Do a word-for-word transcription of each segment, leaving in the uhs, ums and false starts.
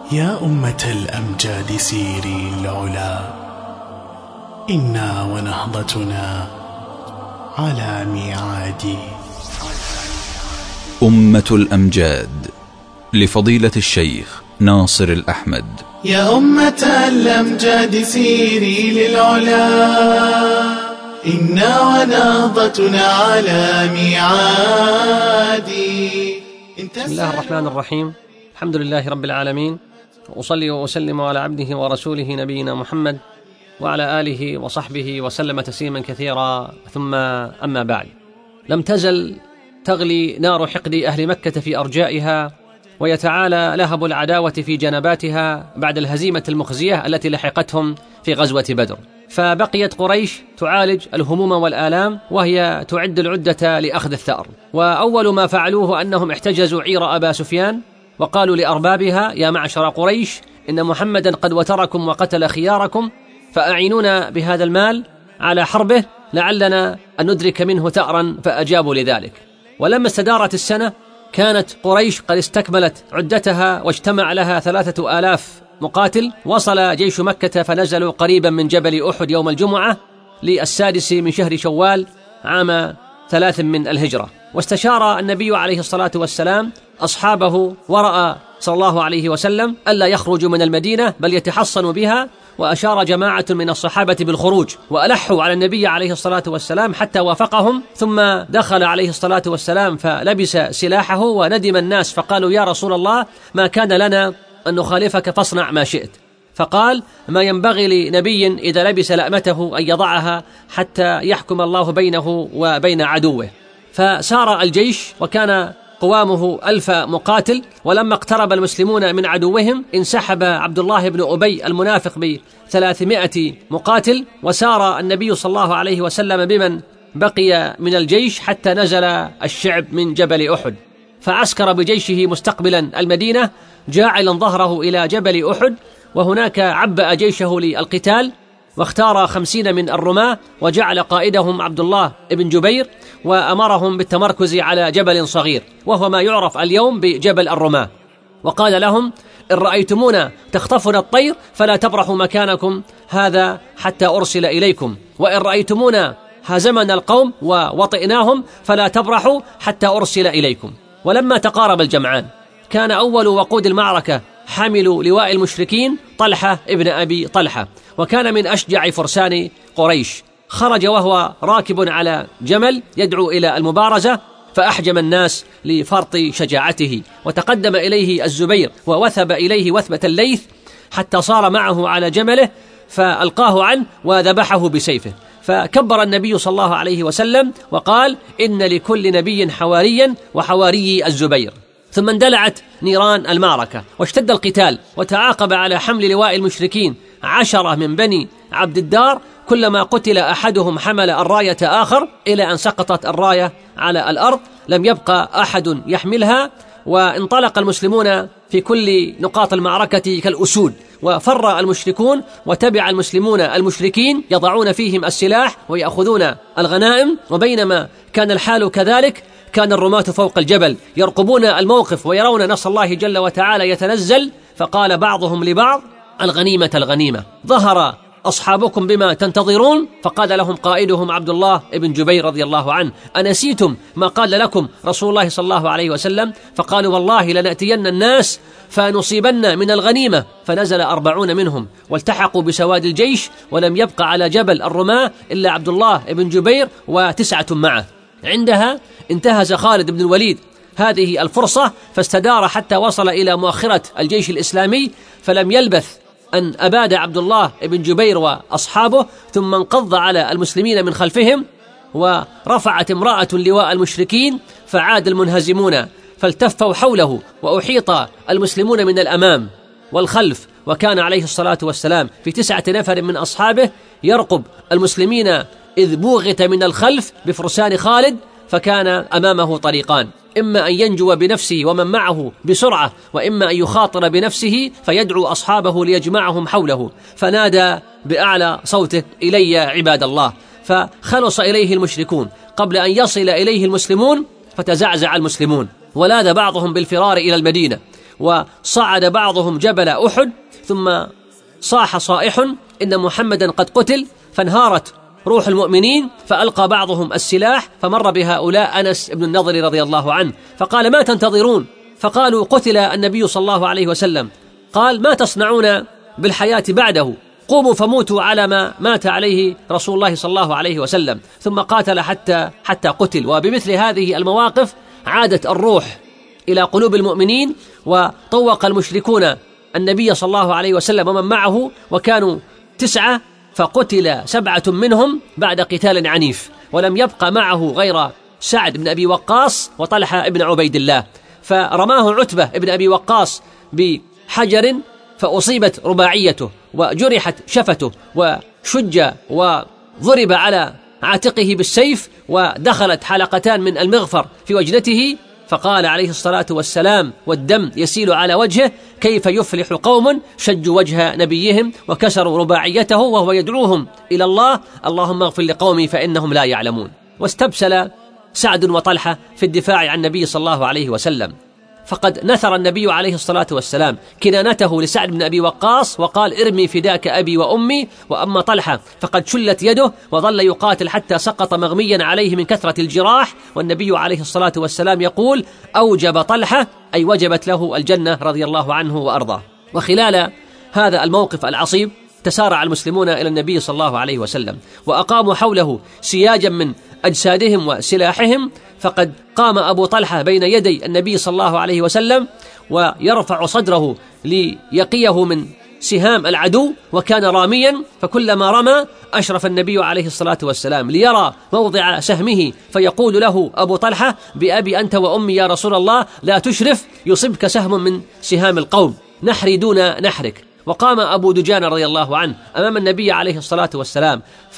يا أمة الأمجاد سيري العلا، إنا ونهضتنا على ميعاد. أمة الأمجاد لفضيلة الشيخ ناصر الأحمد. يا أمة الأمجاد سيري للعلا، إنا ونهضتنا على ميعاد. بسم الله الرحمن الرحيم، الحمد لله رب العالمين، وأصلي وأسلم على عبده ورسوله نبينا محمد وعلى آله وصحبه وسلم تسليما كثيرا، ثم أما بعد. لم تزل تغلي نار حقد أهل مكة في أرجائها، ويتعالى لهب العداوة في جنباتها بعد الهزيمة المخزية التي لحقتهم في غزوة بدر. فبقيت قريش تعالج الهموم والآلام، وهي تعد العدة لأخذ الثأر. وأول ما فعلوه أنهم احتجزوا عير أبا سفيان، وقالوا لأربابها: يا معشر قريش، إن محمدا قد وتركم وقتل خياركم، فأعينونا بهذا المال على حربه لعلنا أن ندرك منه ثأرا. فأجابوا لذلك. ولما استدارت السنة كانت قريش قد استكملت عدتها، واجتمع لها ثلاثة آلاف مقاتل. وصل جيش مكة فنزلوا قريبا من جبل أحد يوم الجمعة للسادس من شهر شوال عام ثلاث من الهجرة. واستشار النبي عليه الصلاة والسلام أصحابه ورأى صلى الله عليه وسلم ألا يخرجوا من المدينة بل يتحصنوا بها، وأشار جماعة من الصحابة بالخروج، وألحوا على النبي عليه الصلاة والسلام حتى وافقهم. ثم دخل عليه الصلاة والسلام فلبس سلاحه، وندم الناس فقالوا: يا رسول الله، ما كان لنا أن نخالفك، فاصنع ما شئت. فقال: ما ينبغي لنبي إذا لبس لأمته أن يضعها حتى يحكم الله بينه وبين عدوه. فسار الجيش وكان قوامه ألف مقاتل. ولما اقترب المسلمون من عدوهم انسحب عبد الله بن أبي المنافق بثلاثمائة مقاتل، وسار النبي صلى الله عليه وسلم بمن بقي من الجيش حتى نزل الشعب من جبل أحد. فعسكر بجيشه مستقبلا المدينة جاعلا ظهره إلى جبل أحد، وهناك عبأ جيشه للقتال، واختار خمسين من الرماة وجعل قائدهم عبد الله بن جبير، وأمرهم بالتمركز على جبل صغير وهو ما يعرف اليوم بجبل الرماة. وقال لهم: إن رأيتمونا تخطفنا الطير فلا تبرحوا مكانكم هذا حتى أرسل إليكم، وإن رأيتمونا هزمنا القوم ووطئناهم فلا تبرحوا حتى أرسل إليكم. ولما تقارب الجمعان كان أول وقود المعركة حامل لواء المشركين طلحة ابن أبي طلحة، وكان من أشجع فرسان قريش. خرج وهو راكب على جمل يدعو إلى المبارزة، فأحجم الناس لفرط شجاعته، وتقدم إليه الزبير ووثب إليه وثبة الليث حتى صار معه على جمله، فألقاه عنه وذبحه بسيفه. فكبر النبي صلى الله عليه وسلم وقال: إن لكل نبي حواريا، وحواري الزبير. ثم اندلعت نيران المعركة واشتد القتال، وتعاقب على حمل لواء المشركين عشرة من بني عبد الدار، كلما قتل أحدهم حمل الراية آخر، إلى أن سقطت الراية على الأرض، لم يبقى أحد يحملها. وانطلق المسلمون في كل نقاط المعركة كالأسود، وفر المشركون وتبع المسلمون المشركين يضعون فيهم السلاح ويأخذون الغنائم. وبينما كان الحال كذلك كان الرماة فوق الجبل يرقبون الموقف ويرون نصر الله جل وتعالى يتنزل. فقال بعضهم لبعض: الغنيمة الغنيمة، ظهر أصحابكم بما تنتظرون. فقال لهم قائدهم عبد الله بن جبير رضي الله عنه: أنسيتم ما قال لكم رسول الله صلى الله عليه وسلم؟ فقالوا: والله لنأتين الناس فنصيبن من الغنيمة. فنزل أربعون منهم والتحقوا بسواد الجيش، ولم يبقى على جبل الرماة إلا عبد الله بن جبير وتسعة معه. عندها انتهز خالد بن الوليد هذه الفرصة فاستدار حتى وصل إلى مؤخرة الجيش الإسلامي، فلم يلبث أن أباد عبد الله بن جبير وأصحابه، ثم انقض على المسلمين من خلفهم، ورفعت امرأة لواء المشركين، فعاد المنهزمون فالتفوا حوله، وأحيط المسلمون من الأمام والخلف. وكان عليه الصلاة والسلام في تسعة نفر من أصحابه يرقب المسلمين، إذ بوغت من الخلف بفرسان خالد، فكان أمامه طريقان: إما أن ينجو بنفسه ومن معه بسرعة، وإما أن يخاطر بنفسه فيدعو أصحابه ليجمعهم حوله. فنادى بأعلى صوته: إلي عباد الله. فخلص إليه المشركون قبل أن يصل إليه المسلمون، فتزعزع المسلمون، ولاذ بعضهم بالفرار إلى المدينة، وصعد بعضهم جبل أحد، ثم صاح صائح إن محمدا قد قتل، فانهارت روح المؤمنين، فألقى بعضهم السلاح، فمر بهؤلاء أنس بن النضر رضي الله عنه فقال: ما تنتظرون؟ فقالوا: قتل النبي صلى الله عليه وسلم. قال: ما تصنعون بالحياة بعده؟ قوموا فموتوا على ما مات عليه رسول الله صلى الله عليه وسلم. ثم قاتل حتى حتى قتل. وبمثل هذه المواقف عادت الروح إلى قلوب المؤمنين، وطوق المشركون النبي صلى الله عليه وسلم ومن معه، وكانوا تسعة فقتل سبعة منهم بعد قتال عنيف، ولم يبقى معه غير سعد بن أبي وقاص وطلحة بن عبيد الله. فرماه عتبة بن أبي وقاص بحجر فأصيبت رباعيته وجرحت شفته وشج وضرب على عاتقه بالسيف، ودخلت حلقتان من المغفر في وجنته، فقال عليه الصلاة والسلام والدم يسيل على وجهه: كيف يفلح قوم شجوا وجه نبيهم وكسروا رباعيته وهو يدعوهم إلى الله، اللهم اغفر لقومي فإنهم لا يعلمون. واستبسل سعد وطلحة في الدفاع عن النبي صلى الله عليه وسلم، فقد نثر النبي عليه الصلاة والسلام كنانته لسعد بن أبي وقاص وقال: ارمي فداك أبي وأمي. وأما طلحة فقد شلت يده وظل يقاتل حتى سقط مغميا عليه من كثرة الجراح، والنبي عليه الصلاة والسلام يقول: أوجب طلحة، أي وجبت له الجنة رضي الله عنه وأرضاه. وخلال هذا الموقف العصيب تسارع المسلمون إلى النبي صلى الله عليه وسلم، وأقاموا حوله سياجا من أجسادهم وسلاحهم، فقد قام أبو طلحة بين يدي النبي صلى الله عليه وسلم ويرفع صدره ليقيه من سهام العدو، وكان راميا، فكلما رمى أشرف النبي عليه الصلاة والسلام ليرى موضع سهمه، فيقول له أبو طلحة: بأبي أنت وأمي يا رسول الله لا تشرف، يصبك سهم من سهام القوم، نحري دون نحرك. وقام أبو دجان رضي الله عنه أمام النبي عليه الصلاة والسلام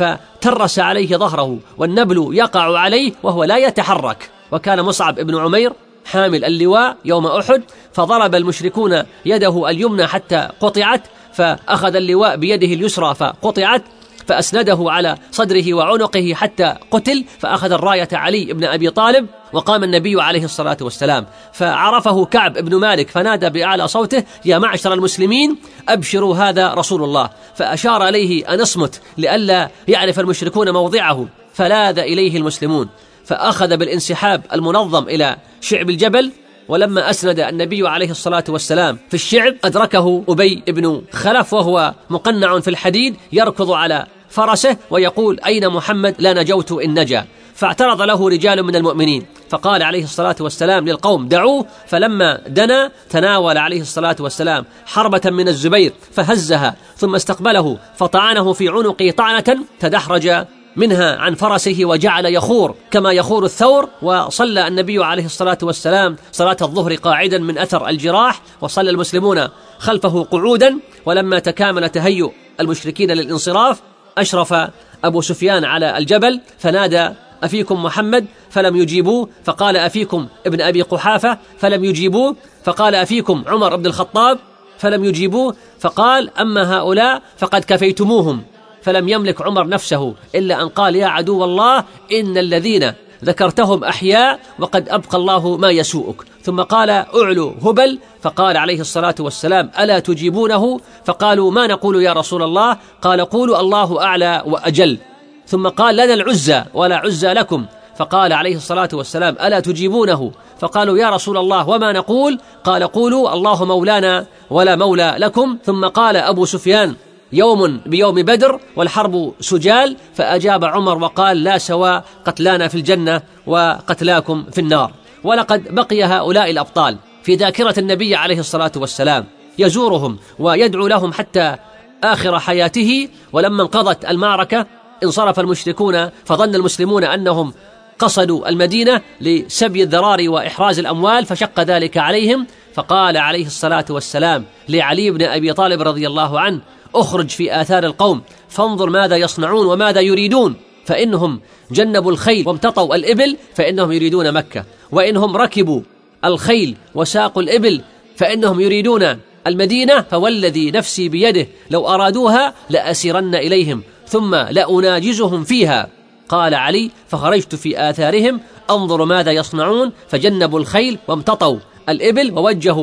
فترس عليه ظهره والنبل يقع عليه وهو لا يتحرك. وكان مصعب بن عمير حامل اللواء يوم أحد، فضرب المشركون يده اليمنى حتى قطعت، فأخذ اللواء بيده اليسرى فقطعت، فأسنده على صدره وعنقه حتى قتل، فأخذ الراية علي بن أبي طالب، وقام النبي عليه الصلاة والسلام فعرفه كعب بن مالك فنادى بأعلى صوته: يا معشر المسلمين أبشروا هذا رسول الله، فأشار إليه أن اصمت لئلا يعرف المشركون موضعه، فلاذ إليه المسلمون، فأخذ بالانسحاب المنظم إلى شعب الجبل. ولما أسند النبي عليه الصلاة والسلام في الشعب أدركه أبي بن خلف وهو مقنع في الحديد يركض على فرسه ويقول: أين محمد؟ لا نجوت إن نجا. فاعترض له رجال من المؤمنين، فقال عليه الصلاة والسلام للقوم: دعوه. فلما دنا تناول عليه الصلاة والسلام حربة من الزبير فهزها، ثم استقبله فطعنه في عنقه طعنة تدحرج منها عن فرسه وجعل يخور كما يخور الثور. وصلى النبي عليه الصلاة والسلام صلاة الظهر قاعدا من أثر الجراح، وصلى المسلمون خلفه قعودا. ولما تكامل تهيؤ المشركين للانصراف أشرف أبو سفيان على الجبل فنادى: أفيكم محمد؟ فلم يجيبوه. فقال: أفيكم ابن أبي قحافة؟ فلم يجيبوه. فقال: أفيكم عمر بن الخطاب؟ فلم يجيبوه. فقال: أما هؤلاء فقد كفيتموهم. فلم يملك عمر نفسه إلا أن قال: يا عدو الله، إن الذين ذكرتهم أحياء وقد أبقى الله ما يسوءك. ثم قال: أعلو هبل. فقال عليه الصلاة والسلام: ألا تجيبونه؟ فقالوا: ما نقول يا رسول الله؟ قال: قولوا الله أعلى وأجل. ثم قال: لنا العزى ولا عزى لكم. فقال عليه الصلاة والسلام: ألا تجيبونه؟ فقالوا: يا رسول الله وما نقول؟ قال: قولوا الله مولانا ولا مولى لكم. ثم قال أبو سفيان: يوم بيوم بدر والحرب سجال. فأجاب عمر وقال: لا سواء، قتلانا في الجنة وقتلاكم في النار. ولقد بقي هؤلاء الأبطال في ذاكرة النبي عليه الصلاة والسلام، يزورهم ويدعو لهم حتى آخر حياته. ولما انقضت المعركة انصرف المشركون، فظن المسلمون أنهم قصدوا المدينة لسبي الذرار وإحراز الأموال، فشق ذلك عليهم. فقال عليه الصلاة والسلام لعلي بن أبي طالب رضي الله عنه: اخرج في آثار القوم فانظر ماذا يصنعون وماذا يريدون، فإنهم جنبوا الخيل وامتطوا الإبل فإنهم يريدون مكة، وإنهم ركبوا الخيل وساقوا الإبل فإنهم يريدون المدينة، فوالذي نفسي بيده لو أرادوها لأسيرن إليهم ثم لأناجزهم فيها. قال علي: فخرجت في آثارهم أنظر ماذا يصنعون، فجنبوا الخيل وامتطوا الإبل ووجهوا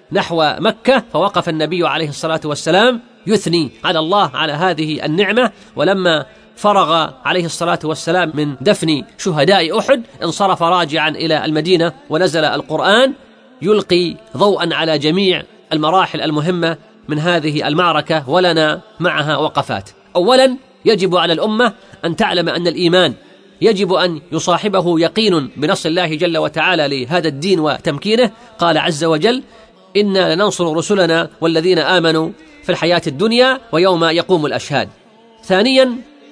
نحو مكة، فوقف النبي عليه الصلاة والسلام يثني على الله على هذه النعمة. ولما فرغ عليه الصلاة والسلام من دفن شهداء أحد انصرف راجعا إلى المدينة، ونزل القرآن يلقي ضوءا على جميع المراحل المهمة من هذه المعركة، ولنا معها وقفات. أولا، يجب على الأمة أن تعلم أن الإيمان يجب أن يصاحبه يقين بنص الله جل وتعالى لهذا الدين وتمكينه. قال عز وجل: إنا لننصر رسلنا والذين آمنوا في الحياة الدنيا ويوم يقوم الأشهاد. ثانيا،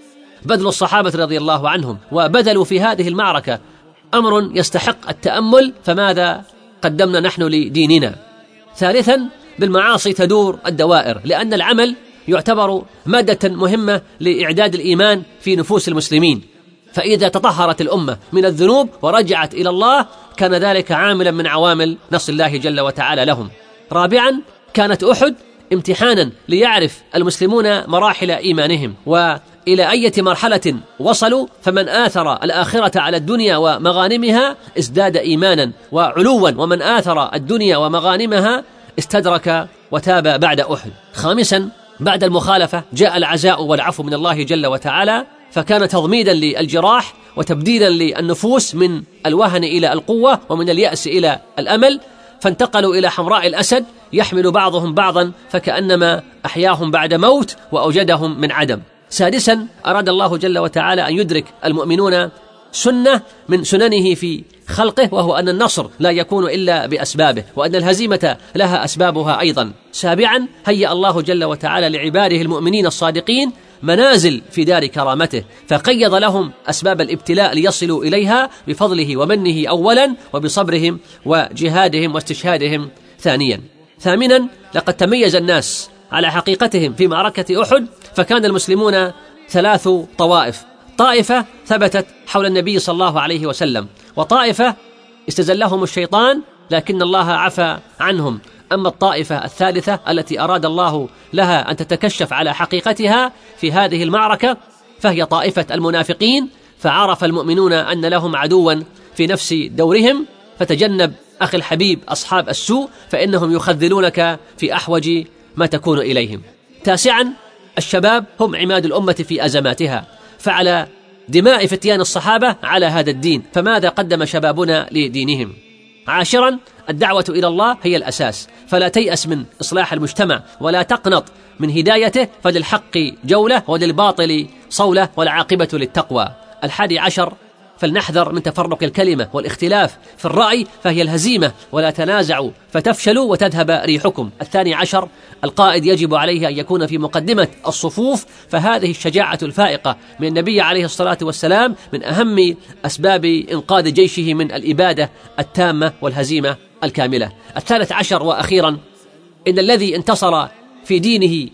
بذل الصحابة رضي الله عنهم، وبذلوا في هذه المعركة أمر يستحق التأمل، فماذا قدمنا نحن لديننا؟ ثالثا، بالمعاصي تدور الدوائر، لأن العمل يعتبر مادة مهمة لإعداد الإيمان في نفوس المسلمين، فإذا تطهرت الأمة من الذنوب ورجعت إلى الله كان ذلك عاملا من عوامل نصر الله جل وتعالى لهم. رابعا، كانت أحد امتحانا ليعرف المسلمون مراحل إيمانهم وإلى أي مرحلة وصلوا، فمن آثر الآخرة على الدنيا ومغانمها ازداد إيمانا وعلوا، ومن آثر الدنيا ومغانمها استدرك وتاب بعد أحد. خامسا، بعد المخالفة جاء العزاء والعفو من الله جل وتعالى، فكان تضميدا للجراح وتبديلا للنفوس من الوهن إلى القوة ومن اليأس إلى الأمل، فانتقلوا إلى حمراء الأسد يحمل بعضهم بعضا فكأنما أحياهم بعد موت وأوجدهم من عدم. سادسا، أراد الله جل وتعالى أن يدرك المؤمنون سنة من سننه في خلقه، وهو أن النصر لا يكون إلا بأسبابه، وأن الهزيمة لها أسبابها أيضا. سابعا، هيأ الله جل وتعالى لعباده المؤمنين الصادقين منازل في دار كرامته، فقيض لهم أسباب الابتلاء ليصلوا إليها بفضله ومنه أولا، وبصبرهم وجهادهم واستشهادهم ثانيا. ثامنا، لقد تميز الناس على حقيقتهم في معركة أحد، فكان المسلمون ثلاث طوائف: طائفة ثبتت حول النبي صلى الله عليه وسلم، وطائفة استزلهم الشيطان لكن الله عفى عنهم. أما الطائفة الثالثة التي أراد الله لها أن تتكشف على حقيقتها في هذه المعركة فهي طائفة المنافقين، فعرف المؤمنون أن لهم عدوا في نفس دورهم، فتجنب أخي الحبيب أصحاب السوء فإنهم يخذلونك في أحوج ما تكون إليهم. تاسعا، الشباب هم عماد الأمة في أزماتها، فعلى دماء فتيان الصحابة على هذا الدين، فماذا قدم شبابنا لدينهم؟ عاشرا، الدعوة إلى الله هي الأساس، فلا تيأس من إصلاح المجتمع ولا تقنط من هدايته، فللحق جولة وللباطل صولة والعاقبة للتقوى. الحادي عشر، فلنحذر من تفرق الكلمة والاختلاف في الرأي فهي الهزيمة، ولا تنازعوا فتفشلوا وتذهب ريحكم. الثاني عشر، القائد يجب عليه أن يكون في مقدمة الصفوف، فهذه الشجاعة الفائقة من النبي عليه الصلاة والسلام من أهم أسباب إنقاذ جيشه من الإبادة التامة والهزيمة الكاملة. الثالث عشر وأخيرا، إن الذي انتصر في دينه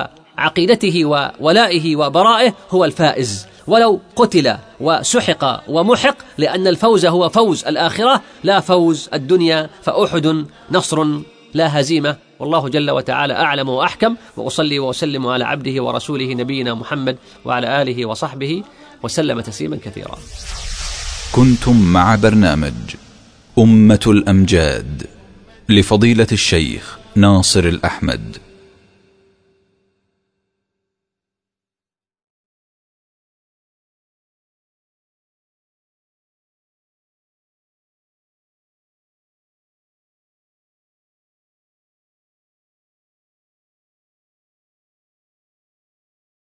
وعقيدته وولائه وبرائه هو الفائز، ولو قتل وسحق ومحق، لأن الفوز هو فوز الآخرة لا فوز الدنيا، فأحد نصر لا هزيمة. والله جل وتعالى أعلم وأحكم، وأصلي وأسلم على عبده ورسوله نبينا محمد وعلى آله وصحبه وسلم تسليما كثيرا. كنتم مع برنامج أمة الأمجاد لفضيلة الشيخ ناصر الأحمد.